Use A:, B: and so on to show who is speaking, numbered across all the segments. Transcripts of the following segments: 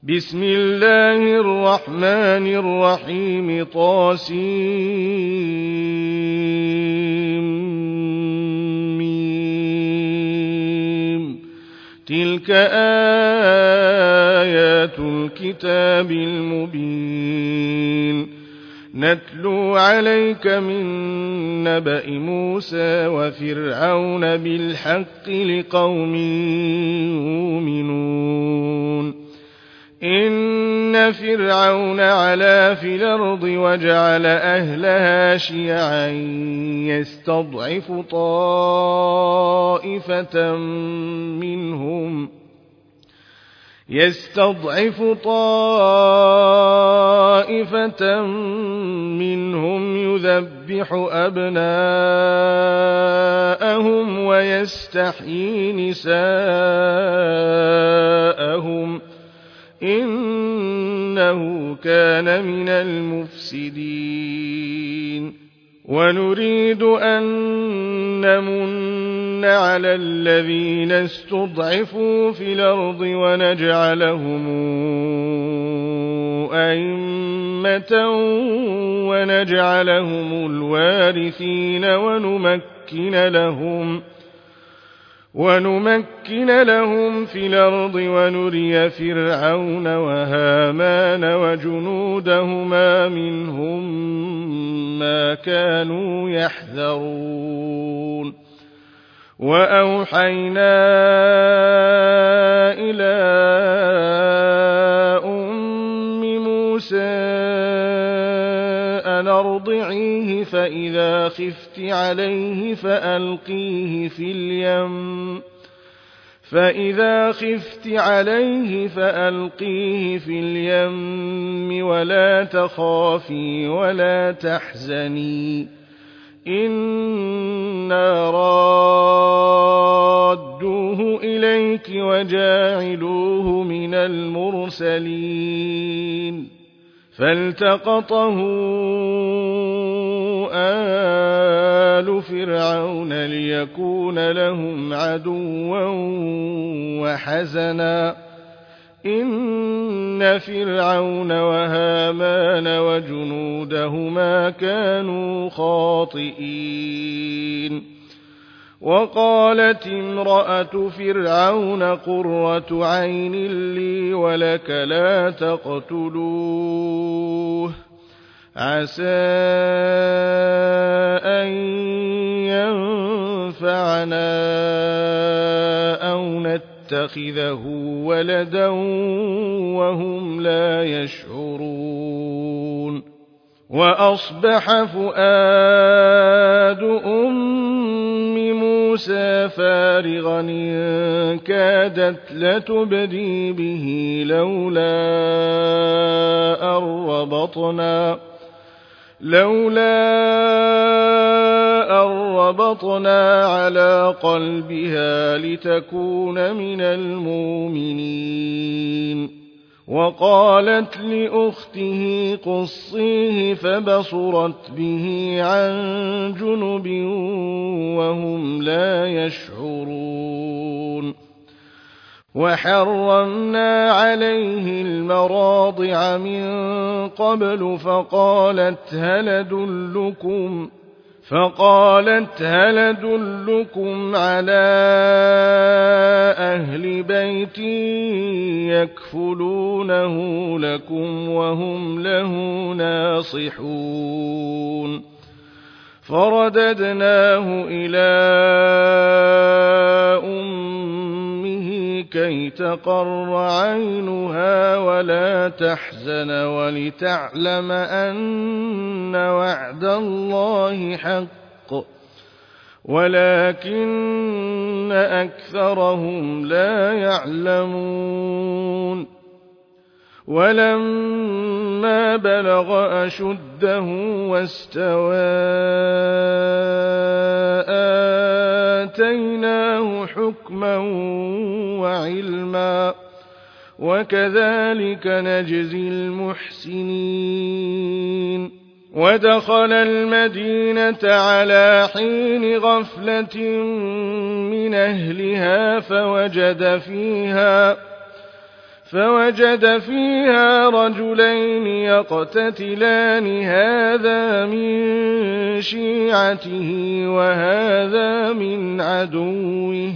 A: بسم الله الرحمن الرحيم طاسيم تلك آيات الكتاب المبين نتلو عليك من نبأ موسى وفرعون بالحق لقوم يؤمنون إن فرعون علا في الأرض وجعل أهلها شيعا يستضعف طائفة منهم يذبح أبناءهم ويستحيي نساءهم إنه كان من المفسدين ونريد أن نمن على الذين استضعفوا في الأرض ونجعلهم أئمة ونجعلهم الوارثين ونمكن لهم في الأرض ونري فرعون وهامان وجنودهما منهم ما كانوا يحذرون وأوحينا إلى أم موسى أن أرضعيه فإذا خفت عليه فألقيه في اليم ولا تخافي ولا تحزني إنا رادوه إليك وجاعلوه من المرسلين فالتقطه آل فرعون ليكون لهم عدوا وحزنا إن فرعون وهامان وجنودهما كانوا خاطئين وقالت امرأة فرعون قرة عين لي ولك لا تقتلوه عسى أن ينفعنا أو نتخذه ولدا وهم لا يشعرون وأصبح فؤاد موسى فارغا إن كادت لتبدي به لولا أن ربطنا على قلبها لتكون من المؤمنين وقالت لأخته قصيه فبصرت به عن جنب وهم لا يشعرون وحرمنا عليه المراضع من قبل فقالت هل أدلكم على أهل بيت يكفلونه لكم وهم له ناصحون فرددناه إلى أمه كي تقر عينها ولا تحزن ولتعلم أن وعد الله حق ولكن أكثرهم لا يعلمون ولما بلغ أشده واستوى آتيناه حكما وعلما وكذلك نجزي المحسنين ودخل المدينة على حين غفلة من أهلها فوجد فيها رجلين يقتتلان هذا من شيعته وهذا من عدوه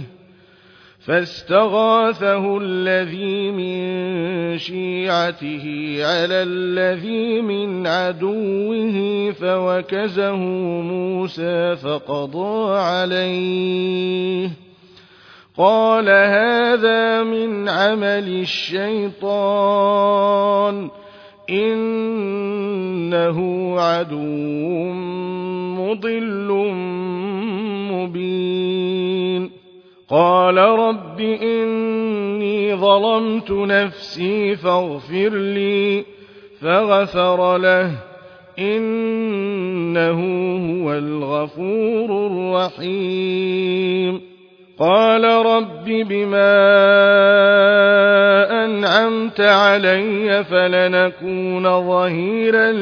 A: فاستغاثه الذي من شيعته على الذي من عدوه فوكزه موسى فقضى عليه قال هذا من عمل الشيطان إنه عدو مضل مبين قال رب إني ظلمت نفسي فاغفر لي فغفر له إنه هو الغفور الرحيم قال رب بما أنعمت علي فلنكون ظهيرا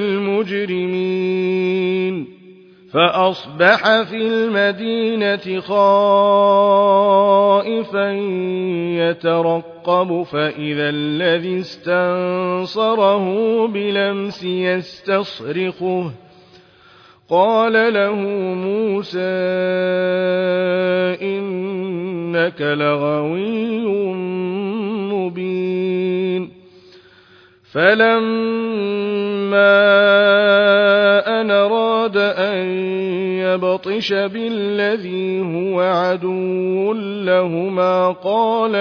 A: للمجرمين فأصبح في المدينة خائفا يترقب فإذا الذي استنصره بلمس يستصرخه قال له موسى إنك لغوي مبين فلما أن أراد أن يبطش بالذي هو عدو لهما قال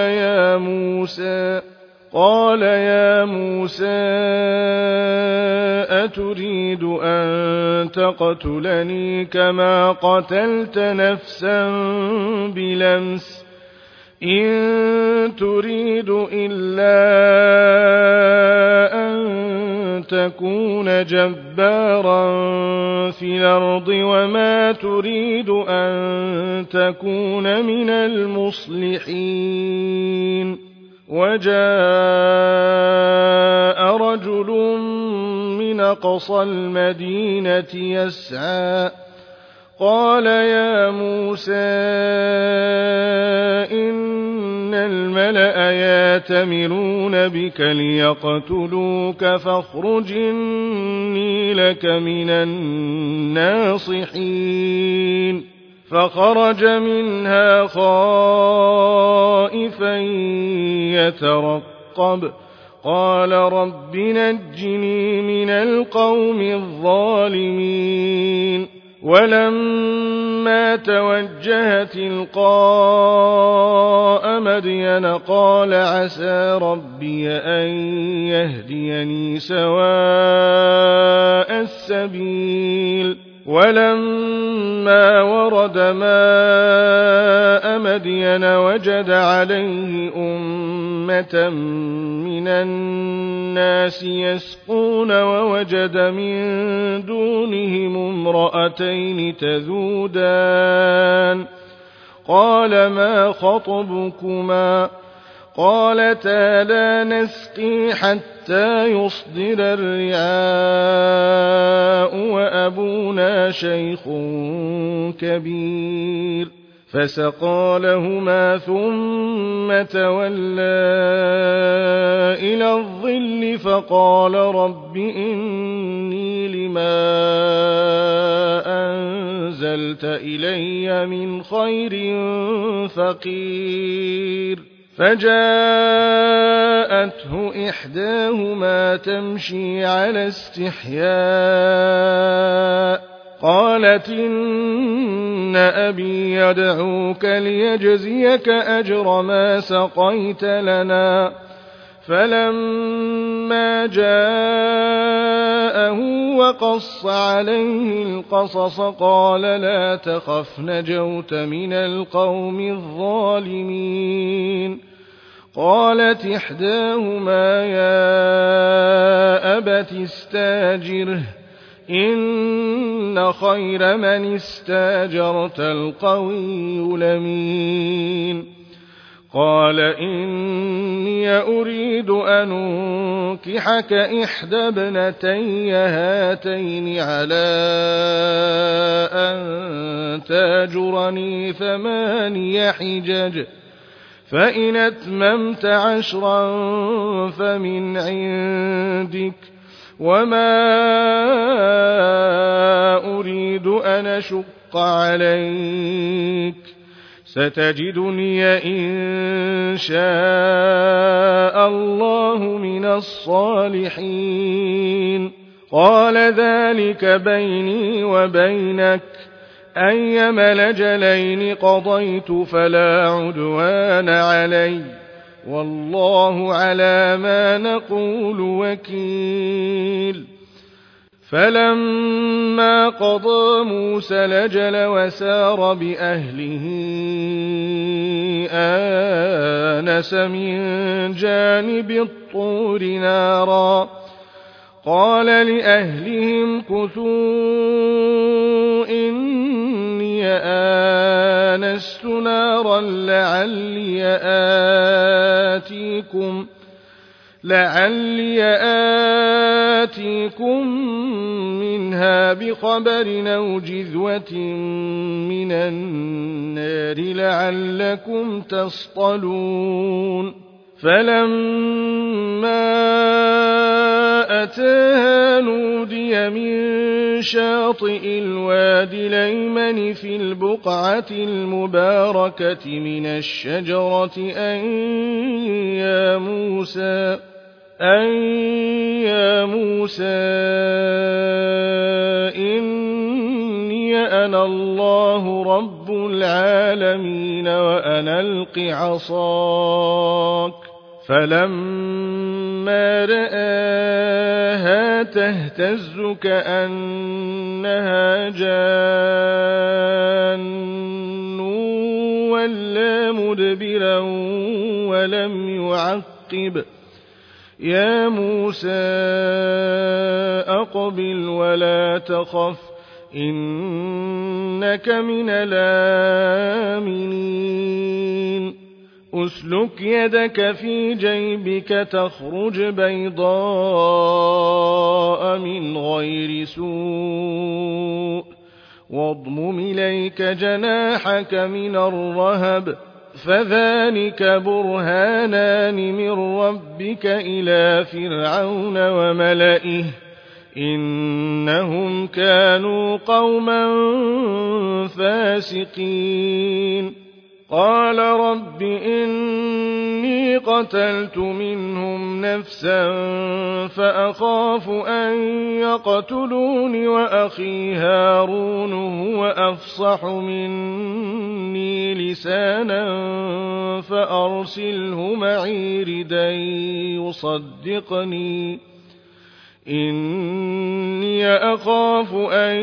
A: يا موسى أتريد أن تقتلني كما قتلت نفسا بلمس إن تريد إلا أن تكون جبارا في الأرض وما تريد أن تكون من المصلحين وجاء رجل من أقصى المدينة يسعى قال يا موسى إن الملأ يأتمرون بك ليقتلوك فاخرج إني لك من الناصحين فخرج منها خائفا يترقب قال رب نجني من القوم الظالمين ولما توجه تلقاء مدين قال عسى ربي أن يهديني سواء السبيل ولما ورد ماء مدين وجد عليه أمة من الناس يسقون ووجد من دونهم امرأتين تذودان قال ما خطبكما قالتا لا نسقي حتى يصدر الرعاء وأبونا شيخ كبير فسقى لهما ثم تولى إلى الظل فقال رب إني لما أنزلت إلي من خير فقير فجاءته إحداهما تمشي على استحياء قالت إن أبي يدعوك ليجزيك أجر ما سقيت لنا فلما جاءه وقص عليه القصص قال لا تخف نجوت من القوم الظالمين قالت إحداهما يا أبت استاجره إن خير من استاجرت القوي الأمين قال إني أريد أن أنكحك إحدى ابنتي هاتين على أن تاجرني 8 حجج فإن أتممت 10 فمن عندك وما أريد أن أشق عليك ستجدني إن شاء الله من الصالحين قال ذلك بيني وبينك أيما الأجلين قضيت فلا عدوان علي والله على ما نقول وكيل فلما قضى موسى الأجل وسار بأهله آنس من جانب الطور نارا قال لأهلهم كثوا إني آنست نارا لعلي آتيكم منها بخبر أو جذوة من النار لعلكم تصطلون فلما أتاها نودي من شاطئ الوادي الأيمن في البقعة المباركة من الشجرة أن يا موسى إني أنا الله رب العالمين وأن ألق عصاك فلما رآها تهتز كأنها جان ولا مدبرا ولم يعقب يا موسى أقبل ولا تخف إنك من الآمنين أسلك يدك في جيبك تخرج بيضاء من غير سوء واضمم إليك جناحك من الرهب فذلك برهانان من ربك إلى فرعون وملئه إنهم كانوا قوما فاسقين قال رب إني قتلت منهم نفسا فأخاف أن يقتلون وأخي هارون هو أفصح مني لسانا فأرسله معي ردا يصدقني إني أخاف أن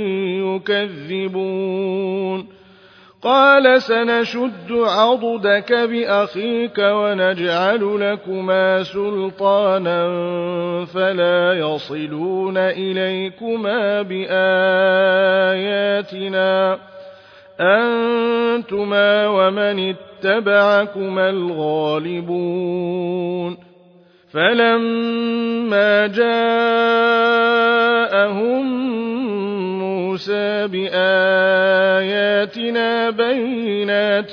A: يكذبون قال سنشد عضدك بأخيك ونجعل لكما سلطانا فلا يصلون إليكما بآياتنا أنتما ومن اتبعكما الغالبون فلما جاءهم موسى بآياتنا بينات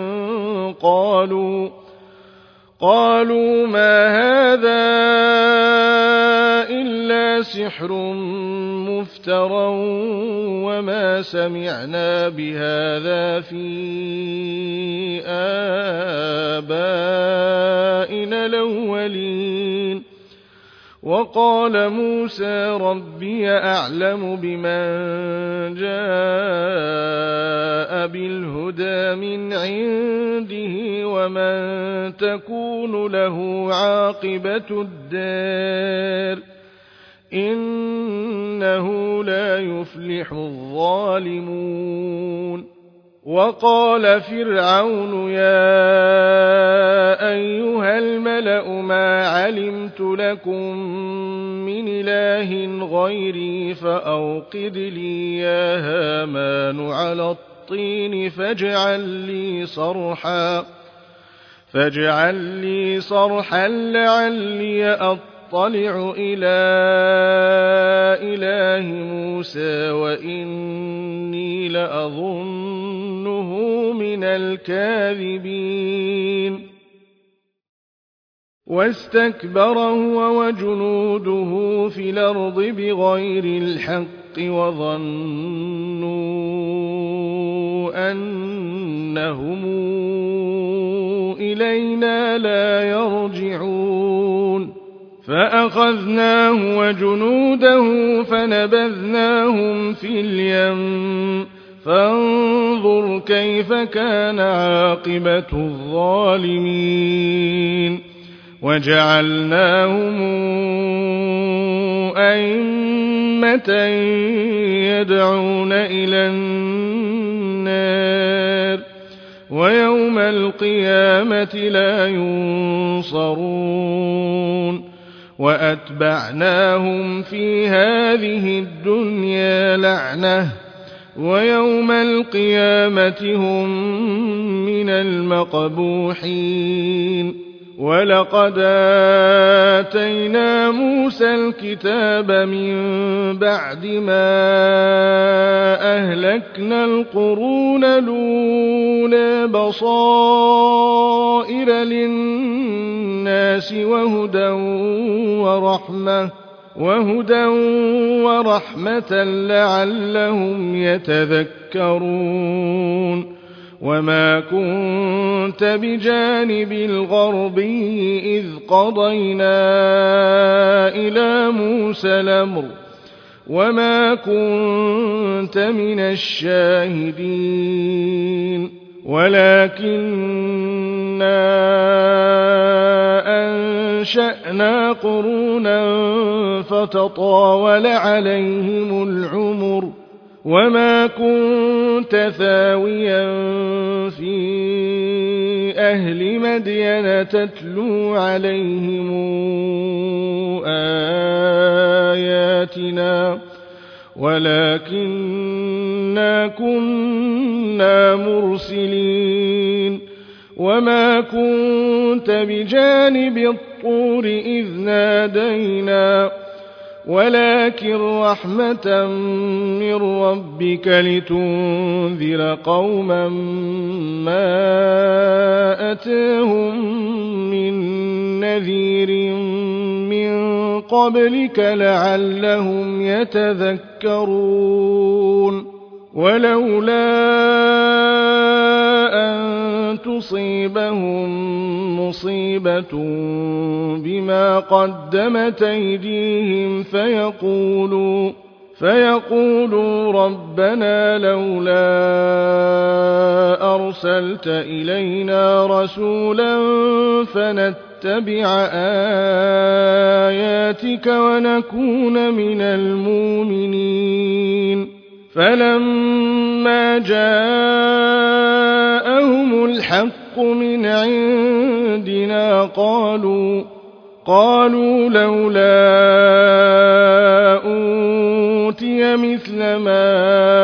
A: قالوا ما هذا إلا سحر مفترى وما سمعنا بهذا في آبائنا الأولين وقال موسى ربي أعلم بمن جاء بالهدى من عنده ومن تكون له عاقبة الدار إنه لا يفلح الظالمون وقال فرعون يا أيها الملأ ما علمت لكم من إله غيري فأوقد لي يا هامان على الطين فاجعل لي صرحا لعلي أطلع أطلع إلى إله موسى وإني لأظنه من الكاذبين واستكبر هو وجنوده في الأرض بغير الحق وظنوا أنهم إلينا لا يرجعون فأخذناه وجنوده فنبذناهم في اليم فانظر كيف كان عاقبة الظالمين وجعلناهم أئمة يدعون إلى النار ويوم القيامة لا ينصرون وأتبعناهم في هذه الدنيا لعنة ويوم القيامة هم من المقبوحين ولقد آتينا موسى الكتاب من بعد ما أهلكنا القرون الأولى بصائر للناس وهدى ورحمة لعلهم يتذكرون وما كنت بجانب الغربي إذ قضينا إلى موسى الأمر وما كنت من الشاهدين ولكننا أنشأنا قرونا فتطاول عليهم العمر وما كنت ثاويا في أهل مدين تتلو عليهم آياتنا ولكننا كنا مرسلين وما كنت بجانب الطور إذ نادينا ولكن رحمة من ربك لتنذر قوما ما أتاهم من نذير من قبلك لعلهم يتذكرون ولولا أن تصيبهم مصيبة بما قدمت أيديهم فيقولوا ربنا لولا أرسلت إلينا رسولا فنتبع آياتك ونكون من المؤمنين فلما جاءهم الحق من عندنا قالوا لولا أوتي مثل ما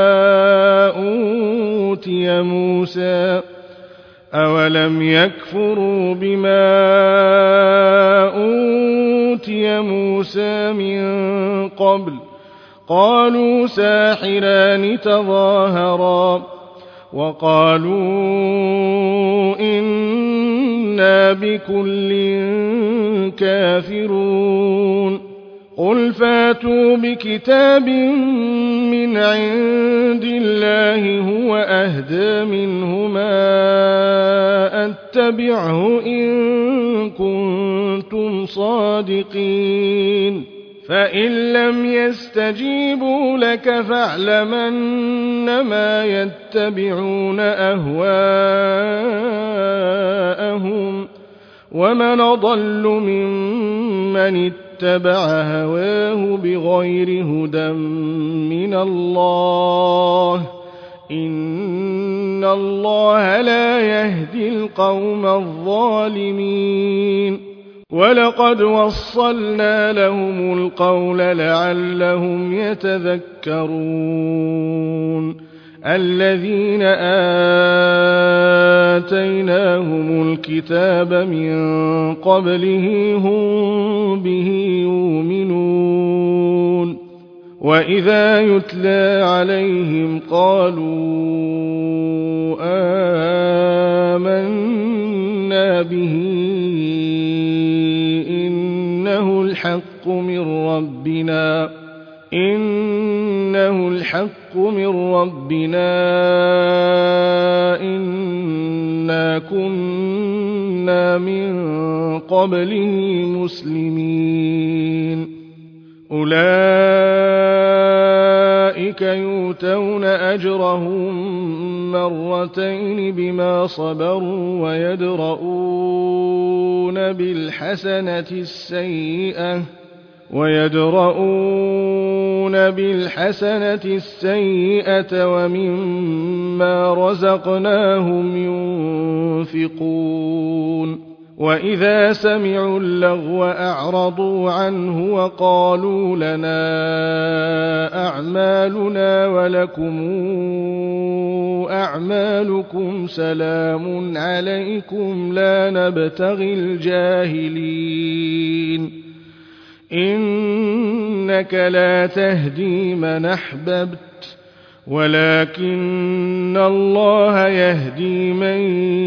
A: أوتي موسى أولم يكفروا بما أوتي موسى من قبل قالوا ساحران تظاهرا وقالوا إنا بكل كافرون قل فاتوا بكتاب من عند الله هو أهدى منهما أتبعه إن كنتم صادقين فإن لم يستجيبوا لك فاعلم أنما يتبعون أهواءهم ومن أضل ممن اتبع هواه بغير هدى من الله إن الله لا يهدي القوم الظالمين ولقد وصلنا لهم القول لعلهم يتذكرون الذين آتيناهم الكتاب من قبله هم به وإذا يتلى عليهم قالوا آمنا به إنه الحق من ربنا إنا كنا من قبله مسلمين أولئك يؤتون أجرهم مرتين بما صبروا ويدرؤون بالحسنة السيئة ومما رزقناهم ينفقون وإذا سمعوا اللغو أعرضوا عنه وقالوا لنا أعمالنا ولكم أعمالكم سلام عليكم لا نبتغي الجاهلين إنك لا تهدي من أحببت ولكن الله يهدي من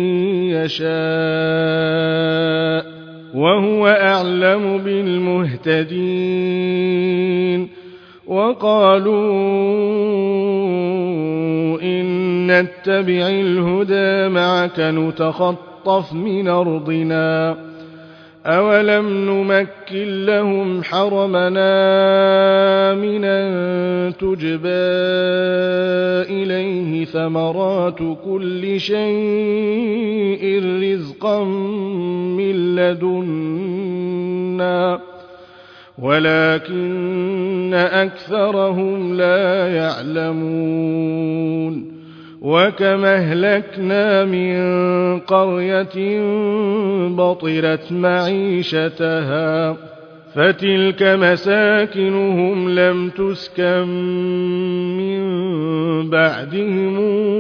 A: يشاء وهو أعلم بالمهتدين وقالوا إن نتبع الهدى معك نتخطف من أرضنا أولم نمكن لهم حرمنا آمنا تجبى إليه ثمرات كل شيء رزقا من لدنا ولكن أكثرهم لا يعلمون وكم أهلكنا من قرية بطرت معيشتها فتلك مساكنهم لم تسكن من بعدهم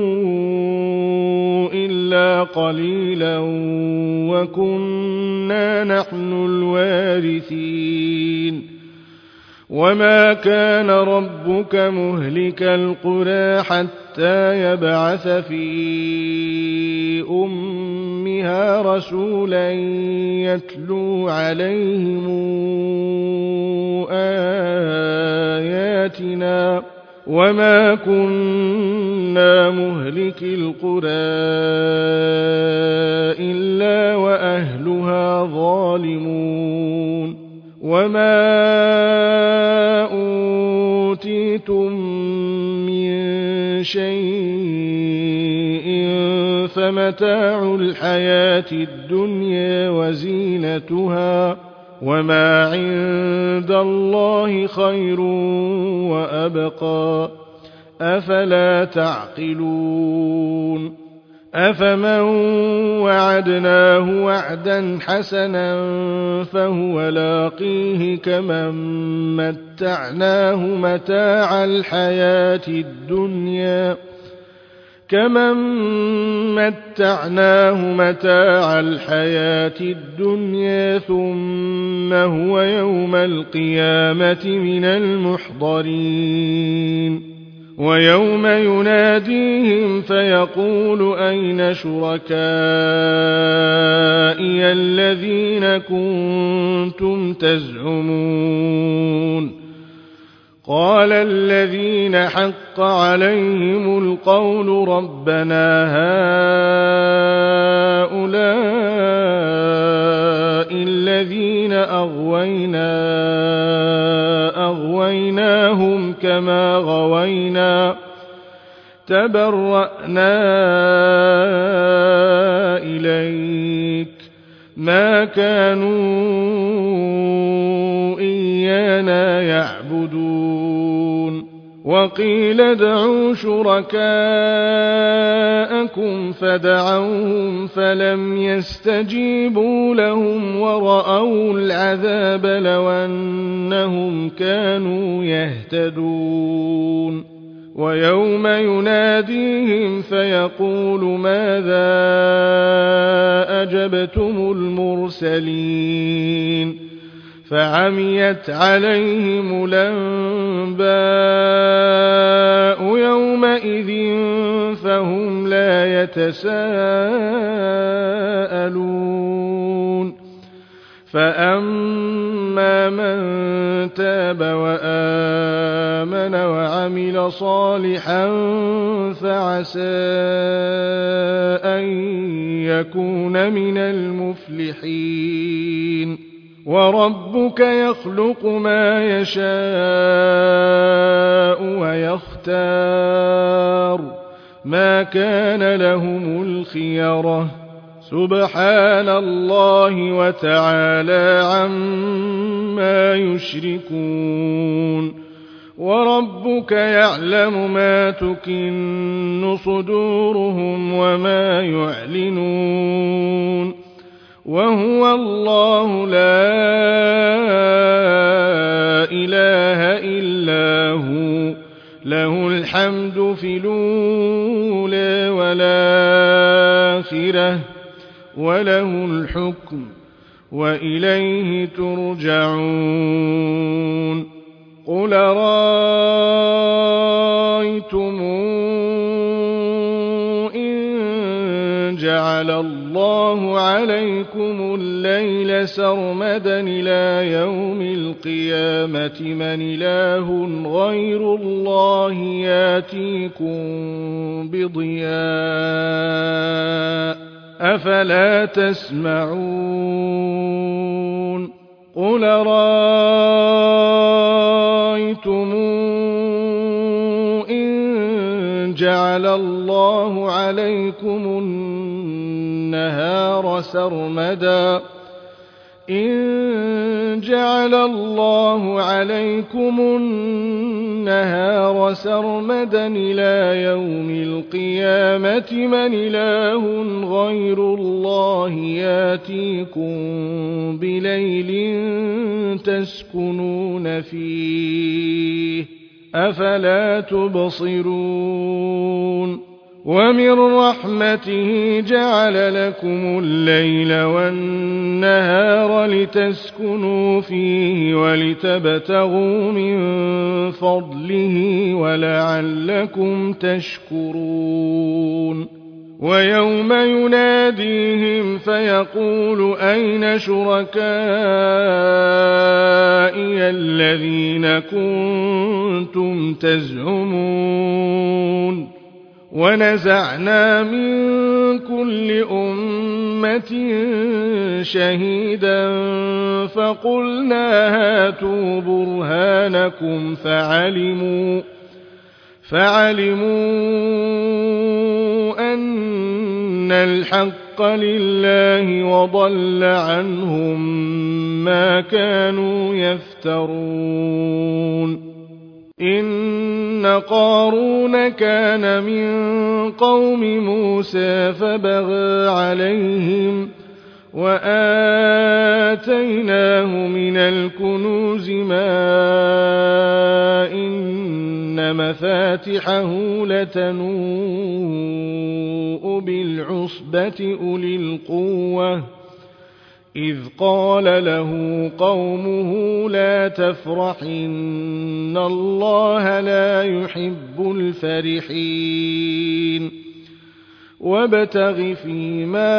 A: إلا قليلا وكنا نحن الوارثين وما كان ربك مهلك القرى حتى يبعث في أمها رسولا يتلو عليهم آياتنا وما كنا مهلك القرى إلا وأهلها ظالمون وما أوتيتم من شيء فمتاع الحياة الدنيا وزينتها وما عند الله خير وأبقى أفلا تعقلون أفمن وعدناه وعدا حسنا فهو لاقيه كمن متعناه متاع الحياة الدنيا ثم هو يوم القيامة من المحضرين ويوم يناديهم فيقول أين شركائي الذين كنتم تزعمون قال الذين حق عليهم القول ربنا هؤلاء الذين أغويناهم كما غوينا تبرأنا إليك ما كانوا إيانا يعبدون وقيل ادعوا شركاءكم فدعوهم فلم يستجيبوا لهم ورأوا العذاب لو أنهم كانوا يهتدون ويوم يناديهم فيقول ماذا أجبتم المرسلين فعميت عليهم الأنباء الأنباء يومئذ فهم لا يتساءلون فأما من تاب وآمن وعمل صالحا فعسى أن يكون من المفلحين وربك يخلق ما يشاء ويختار ما كان لهم الخيرة سبحان الله وتعالى عما يشركون وربك يعلم ما تكن صدورهم وما يعلنون وهو الله لا إله إلا هو له الحمد في الأولى والآخرة وله الحكم وإليه ترجعون قل رأيتم إن جعل الله عليكم الليل سرمدا إلى يوم القيامة من إله غير الله ياتيكم بضياء أفلا تسمعون قل رأيتم إن جعل الله عليكم النهار سرمدا إلى يوم القيامة من إله غير الله ياتيكم بليل تسكنون فيه أفلا تبصرون ومن رحمته جعل لكم الليل والنهار لتسكنوا فيه ولتبتغوا من فضله ولعلكم تشكرون ويوم يناديهم فيقول أين شركائي الذين كنتم تزعمون ونزعنا من كل أمة شهيدا فقلنا هاتوا برهانكم فعلموا أن الحق لله وضل عنهم ما كانوا يفترون إن قارون كان من قوم موسى فبغى عليهم وآتيناه من الكنوز ما إن مفاتحه لتنوء بالعصبة أولي القوة إذ قال له قومه لا تفرح إن الله لا يحب الفرحين وابتغ فيما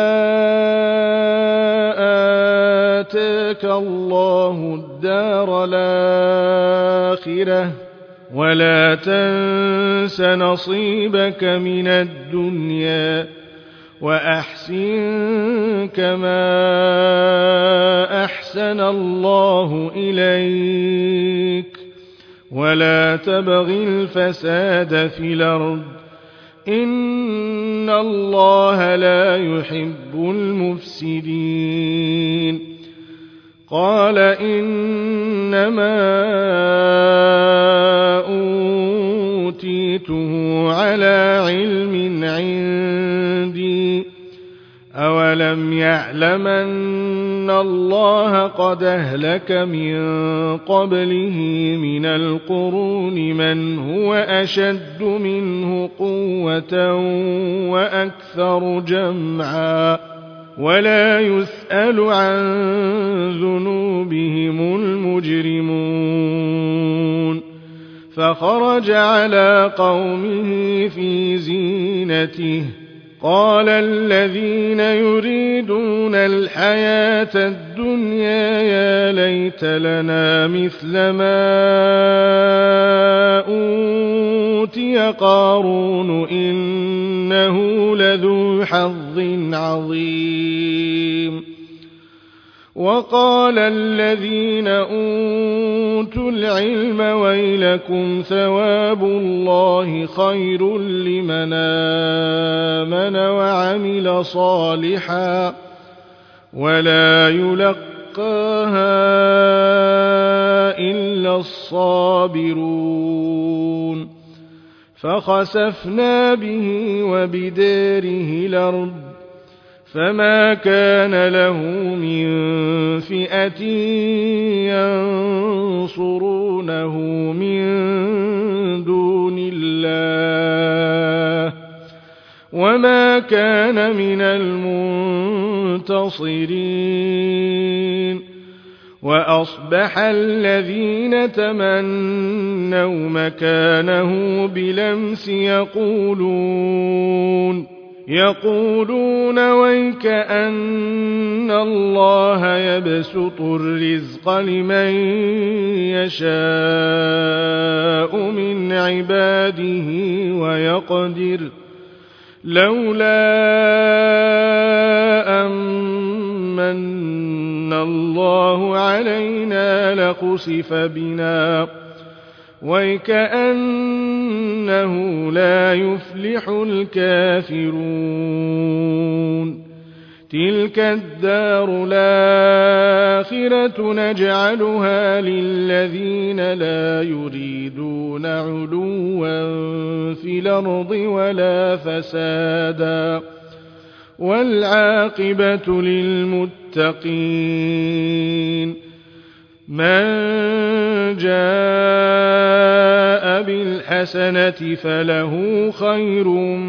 A: آتاك الله الدار الآخرة ولا تنس نصيبك من الدنيا وأحسن كما أحسن الله إليك ولا تبغ الفساد في الأرض إن الله لا يحب المفسدين قال إنما أوتيته على علم عندي أولم يعلم أن الله قد أهلك من قبله من القرون من هو أشد منه قوة وأكثر جمعا ولا يسأل عن ذنوبهم المجرمون فخرج على قومه في زينته قال الذين يريدون الحياة الدنيا يا ليت لنا مثل ما أوتي قارون إنه لذو حظ عظيم. وقال الذين أوتوا العلم ويلكم ثواب الله خير لمن آمن وعمل صالحا ولا يلقاها إلا الصابرون. فخسفنا به وبداره الأرض فما كان له من فئة ينصرونه من دون الله وما كان من المنتصرين. وأصبح الذين تمنوا مكانه بلمس يقولون ويكأن الله يبسط الرزق لمن يشاء من عباده ويقدر لولا أمن الله علينا لخسف بنا ويكأنه لا يفلح الكافرون. تلك الدار الآخرة نجعلها للذين لا يريدون علوا في الأرض ولا فسادا والعاقبة للمتقين. من جاء بالحسنة فله خير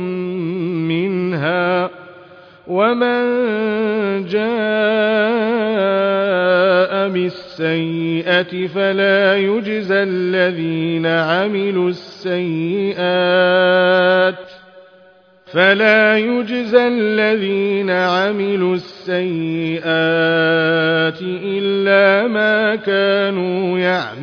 A: منها ومن جاء بالسيئة فلا يجزى الذين عملوا السيئات إلا ما كانوا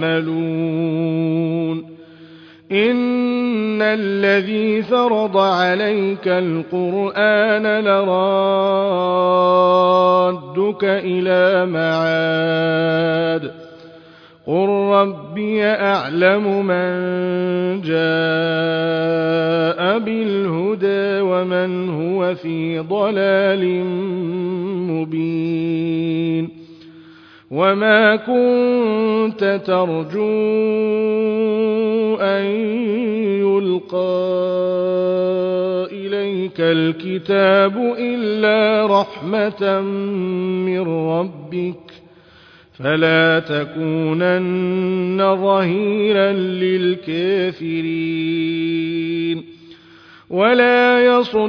A: يعملون. إن الذي فرض عليك القرآن لرادك إلى معاد قل ربي أعلم من جاء بالهدى ومن هو في ضلال مبين. وما كنت ترجو أن يلقى إليك الكتاب إلا رحمة من ربك فلا تكونن ظهيرا للكافرين. ولا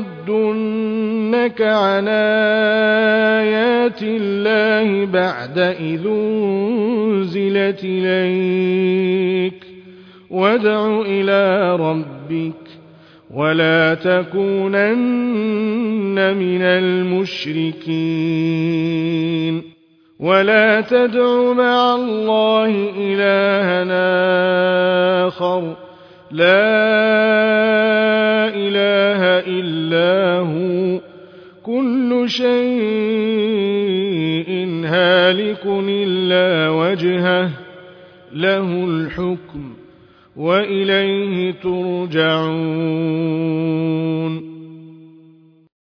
A: يصدنك عن آيات الله بعد إذ أنزلت إليك وادع إلى ربك ولا تكونن من المشركين. ولا تدع مع الله إلهنا آخر لا إله إلا هو كل شيء هالك إلا وجهه له الحكم وإليه ترجعون.